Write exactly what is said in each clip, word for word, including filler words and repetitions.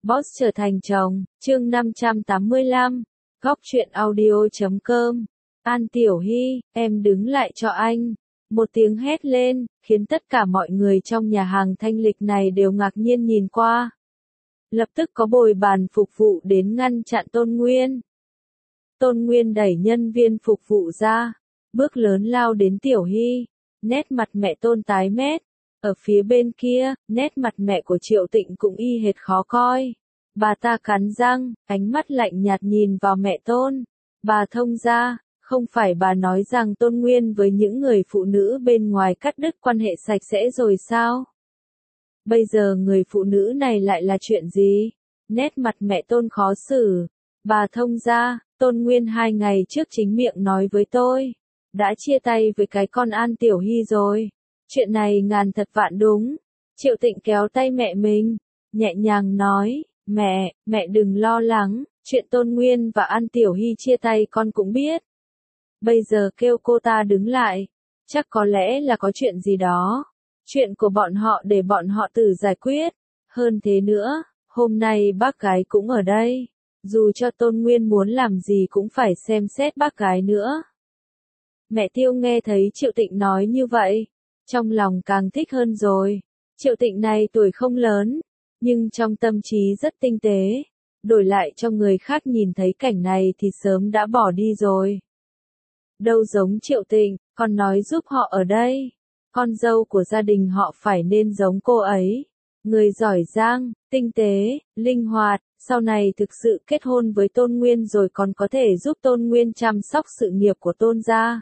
Boss trở thành chồng, chương năm trăm tám mươi lăm, góc truyện audio chấm com. An Tiểu Hy, em đứng lại cho anh. Một tiếng hét lên, khiến tất cả mọi người trong nhà hàng thanh lịch này đều ngạc nhiên nhìn qua. Lập tức có bồi bàn phục vụ đến ngăn chặn Tôn Nguyên. Tôn Nguyên đẩy nhân viên phục vụ ra, bước lớn lao đến Tiểu Hy, nét mặt mẹ Tôn tái mét. Ở phía bên kia, nét mặt mẹ của Triệu Tịnh cũng y hệt khó coi. Bà ta cắn răng, ánh mắt lạnh nhạt nhìn vào mẹ Tôn. Bà thông ra, không phải bà nói rằng Tôn Nguyên với những người phụ nữ bên ngoài cắt đứt quan hệ sạch sẽ rồi sao? Bây giờ người phụ nữ này lại là chuyện gì? Nét mặt mẹ Tôn khó xử. Bà thông ra, Tôn Nguyên hai ngày trước chính miệng nói với tôi. Đã chia tay với cái con An Tiểu Hy rồi. Chuyện này ngàn thật vạn đúng. Triệu Tịnh kéo tay mẹ mình, nhẹ nhàng nói, mẹ, mẹ đừng lo lắng, chuyện Tôn Nguyên và An Tiểu Hy chia tay con cũng biết. Bây giờ kêu cô ta đứng lại, chắc có lẽ là có chuyện gì đó. Chuyện của bọn họ để bọn họ tự giải quyết. Hơn thế nữa, hôm nay bác gái cũng ở đây. Dù cho Tôn Nguyên muốn làm gì cũng phải xem xét bác gái nữa. Mẹ Tiêu nghe thấy Triệu Tịnh nói như vậy, trong lòng càng thích hơn rồi. Triệu Tịnh này tuổi không lớn, nhưng trong tâm trí rất tinh tế. Đổi lại cho người khác nhìn thấy cảnh này thì sớm đã bỏ đi rồi. Đâu giống Triệu Tịnh, còn nói giúp họ ở đây. Con dâu của gia đình họ phải nên giống cô ấy. Người giỏi giang, tinh tế, linh hoạt, sau này thực sự kết hôn với Tôn Nguyên rồi còn có thể giúp Tôn Nguyên chăm sóc sự nghiệp của Tôn gia.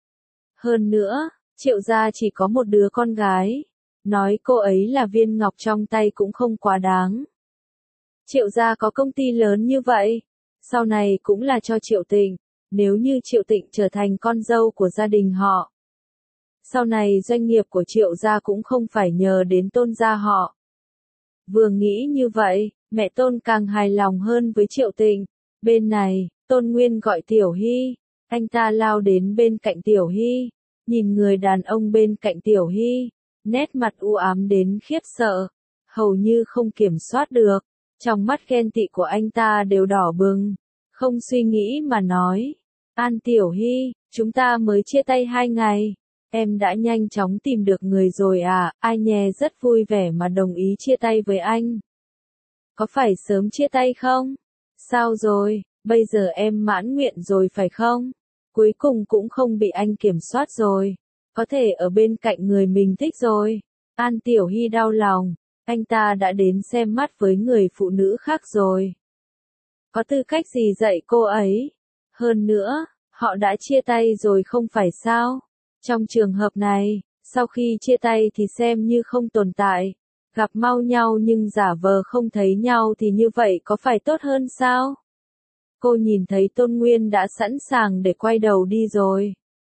Hơn nữa, Triệu gia chỉ có một đứa con gái. Nói cô ấy là viên ngọc trong tay cũng không quá đáng. Triệu gia có công ty lớn như vậy, sau này cũng là cho Triệu Tịnh. Nếu như Triệu Tịnh trở thành con dâu của gia đình họ, sau này doanh nghiệp của Triệu gia cũng không phải nhờ đến Tôn gia họ. Vừa nghĩ như vậy, mẹ Tôn càng hài lòng hơn với Triệu Tịnh. Bên này, Tôn Nguyên gọi Tiểu Hy, anh ta lao đến bên cạnh Tiểu Hy, nhìn người đàn ông bên cạnh Tiểu Hy, nét mặt u ám đến khiếp sợ, hầu như không kiểm soát được. Trong mắt ghen tị của anh ta đều đỏ bừng, không suy nghĩ mà nói, An Tiểu Hy, chúng ta mới chia tay hai ngày, em đã nhanh chóng tìm được người rồi à, ai nhè rất vui vẻ mà đồng ý chia tay với anh. Có phải sớm chia tay không? Sao rồi, bây giờ em mãn nguyện rồi phải không? Cuối cùng cũng không bị anh kiểm soát rồi, có thể ở bên cạnh người mình thích rồi. An Tiểu Hy đau lòng, anh ta đã đến xem mắt với người phụ nữ khác rồi. Có tư cách gì dạy cô ấy? Hơn nữa, họ đã chia tay rồi không phải sao? Trong trường hợp này, sau khi chia tay thì xem như không tồn tại. Gặp mau nhau nhưng giả vờ không thấy nhau thì như vậy có phải tốt hơn sao? Cô nhìn thấy Tôn Nguyên đã sẵn sàng để quay đầu đi rồi.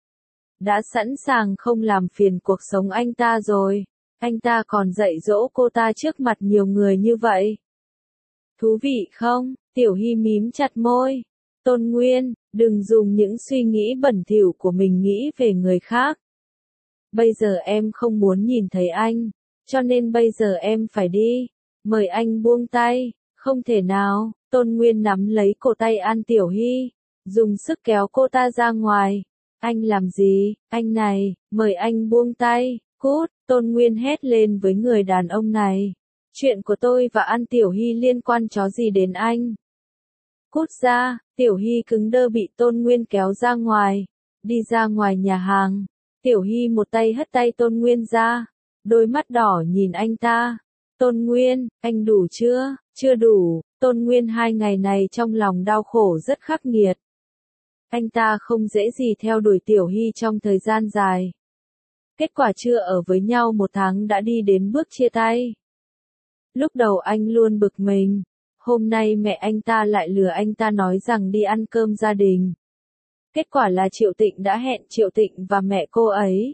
Đã sẵn sàng không làm phiền cuộc sống anh ta rồi. Anh ta còn dạy dỗ cô ta trước mặt nhiều người như vậy. Thú vị không? Tiểu Hy mím chặt môi. Tôn Nguyên, đừng dùng những suy nghĩ bẩn thỉu của mình nghĩ về người khác. Bây giờ em không muốn nhìn thấy anh, cho nên bây giờ em phải đi. Mời anh buông tay. Không thể nào. Tôn Nguyên nắm lấy cổ tay An Tiểu Hy, dùng sức kéo cô ta ra ngoài. Anh làm gì? Anh này, mời anh buông tay. Cút, Tôn Nguyên hét lên với người đàn ông này. Chuyện của tôi và An Tiểu Hy liên quan chó gì đến anh? Cút ra, Tiểu Hy cứng đơ bị Tôn Nguyên kéo ra ngoài. Đi ra ngoài nhà hàng. Tiểu Hy một tay hất tay Tôn Nguyên ra. Đôi mắt đỏ nhìn anh ta. Tôn Nguyên, anh đủ chưa? Chưa đủ. Tôn Nguyên hai ngày này trong lòng đau khổ rất khắc nghiệt. Anh ta không dễ gì theo đuổi Tiểu Hy trong thời gian dài. Kết quả chưa ở với nhau một tháng đã đi đến bước chia tay. Lúc đầu anh luôn bực mình. Hôm nay mẹ anh ta lại lừa anh ta nói rằng đi ăn cơm gia đình. Kết quả là Triệu Tịnh đã hẹn Triệu Tịnh và mẹ cô ấy.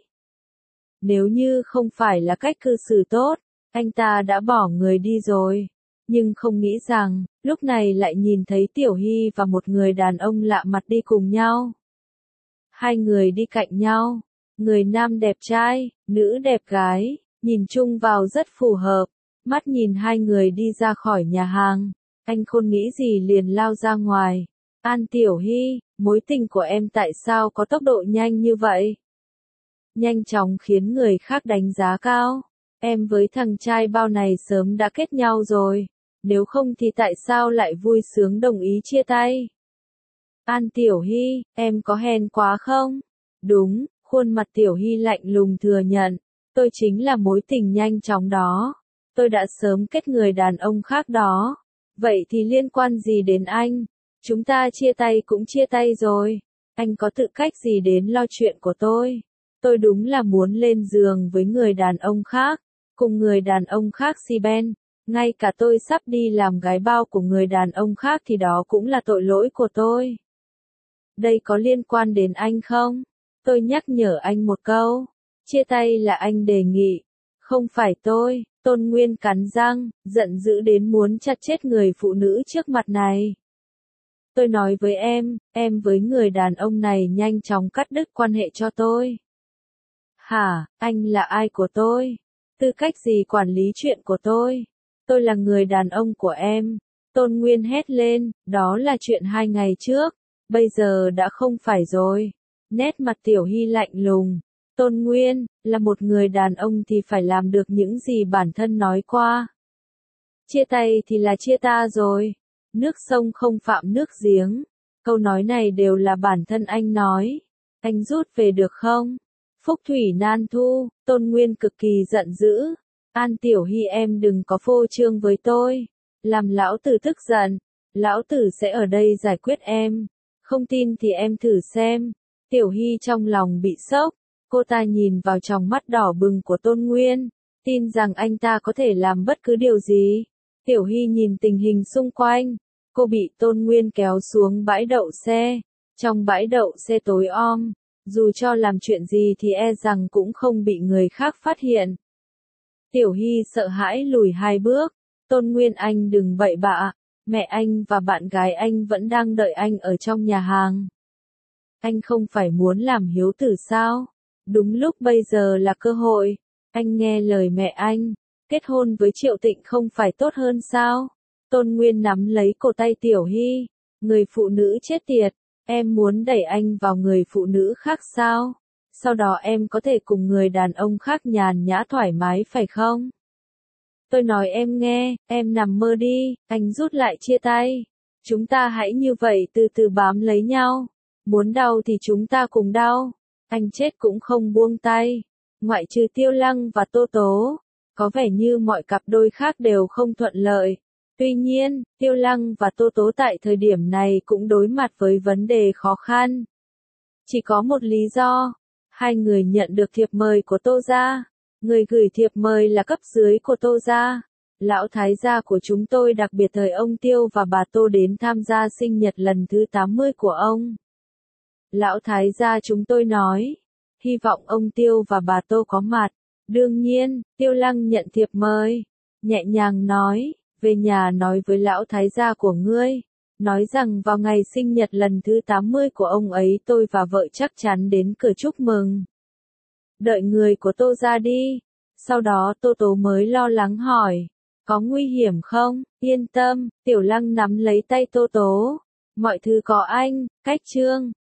Nếu như không phải là cách cư xử tốt, anh ta đã bỏ người đi rồi. Nhưng không nghĩ rằng, lúc này lại nhìn thấy Tiểu Hy và một người đàn ông lạ mặt đi cùng nhau. Hai người đi cạnh nhau, người nam đẹp trai, nữ đẹp gái, nhìn chung vào rất phù hợp. Mắt nhìn hai người đi ra khỏi nhà hàng, anh không nghĩ gì liền lao ra ngoài. An Tiểu Hy, mối tình của em tại sao có tốc độ nhanh như vậy? Nhanh chóng khiến người khác đánh giá cao. Em với thằng trai bao này sớm đã kết nhau rồi. Nếu không thì tại sao lại vui sướng đồng ý chia tay? An Tiểu Hy, em có hèn quá không? Đúng, khuôn mặt Tiểu Hy lạnh lùng thừa nhận. Tôi chính là mối tình nhanh chóng đó. Tôi đã sớm kết người đàn ông khác đó. Vậy thì liên quan gì đến anh? Chúng ta chia tay cũng chia tay rồi. Anh có tự cách gì đến lo chuyện của tôi? Tôi đúng là muốn lên giường với người đàn ông khác. Cùng người đàn ông khác si ben. Ngay cả tôi sắp đi làm gái bao của người đàn ông khác thì đó cũng là tội lỗi của tôi. Đây có liên quan đến anh không? Tôi nhắc nhở anh một câu. Chia tay là anh đề nghị. Không phải tôi. Tôn Nguyên cắn răng, giận dữ đến muốn chặt chết người phụ nữ trước mặt này. Tôi nói với em, em với người đàn ông này nhanh chóng cắt đứt quan hệ cho tôi. Hả, anh là ai của tôi? Tư cách gì quản lý chuyện của tôi? Tôi là người đàn ông của em. Tôn Nguyên hét lên, đó là chuyện hai ngày trước, bây giờ đã không phải rồi. Nét mặt Tiểu Hy lạnh lùng. Tôn Nguyên, là một người đàn ông thì phải làm được những gì bản thân nói qua. Chia tay thì là chia ta rồi. Nước sông không phạm nước giếng. Câu nói này đều là bản thân anh nói. Anh rút về được không? Phúc thủy nan thu, Tôn Nguyên cực kỳ giận dữ. An Tiểu Hy em đừng có phô trương với tôi. Làm lão tử tức giận. Lão tử sẽ ở đây giải quyết em. Không tin thì em thử xem. Tiểu Hy trong lòng bị sốc. Cô ta nhìn vào tròng mắt đỏ bừng của Tôn Nguyên. Tin rằng anh ta có thể làm bất cứ điều gì. Tiểu Hy nhìn tình hình xung quanh. Cô bị Tôn Nguyên kéo xuống bãi đậu xe. Trong bãi đậu xe tối om. Dù cho làm chuyện gì thì e rằng cũng không bị người khác phát hiện. Tiểu Hy sợ hãi lùi hai bước. Tôn Nguyên anh đừng bậy bạ. Mẹ anh và bạn gái anh vẫn đang đợi anh ở trong nhà hàng. Anh không phải muốn làm hiếu tử sao? Đúng lúc bây giờ là cơ hội. Anh nghe lời mẹ anh. Kết hôn với Triệu Tịnh không phải tốt hơn sao? Tôn Nguyên nắm lấy cổ tay Tiểu Hy. Người phụ nữ chết tiệt. Em muốn đẩy anh vào người phụ nữ khác sao? Sau đó em có thể cùng người đàn ông khác nhàn nhã thoải mái phải không? Tôi nói em nghe, em nằm mơ đi, anh rút lại chia tay. Chúng ta hãy như vậy từ từ bám lấy nhau. Muốn đau thì chúng ta cùng đau. Anh chết cũng không buông tay. Ngoại trừ Tiêu Lăng và Tô Tố. Có vẻ như mọi cặp đôi khác đều không thuận lợi. Tuy nhiên, Tiêu Lăng và Tô Tố tại thời điểm này cũng đối mặt với vấn đề khó khăn. Chỉ có một lý do. Hai người nhận được thiệp mời của Tô gia. Người gửi thiệp mời là cấp dưới của Tô gia. Lão thái gia của chúng tôi đặc biệt thời ông Tiêu và bà Tô đến tham gia sinh nhật lần thứ tám mươi của ông. Lão thái gia chúng tôi nói. Hy vọng ông Tiêu và bà Tô có mặt. Đương nhiên, Tiêu Lăng nhận thiệp mời. Nhẹ nhàng nói. Về nhà nói với lão thái gia của ngươi. Nói rằng vào ngày sinh nhật lần thứ tám mươi của ông ấy tôi và vợ chắc chắn đến cửa chúc mừng. Đợi người của Tô ra đi. Sau đó Tô Tố mới lo lắng hỏi. Có nguy hiểm không? Yên tâm, Tiểu Lăng nắm lấy tay Tô Tố. Mọi thứ có anh, cách trương.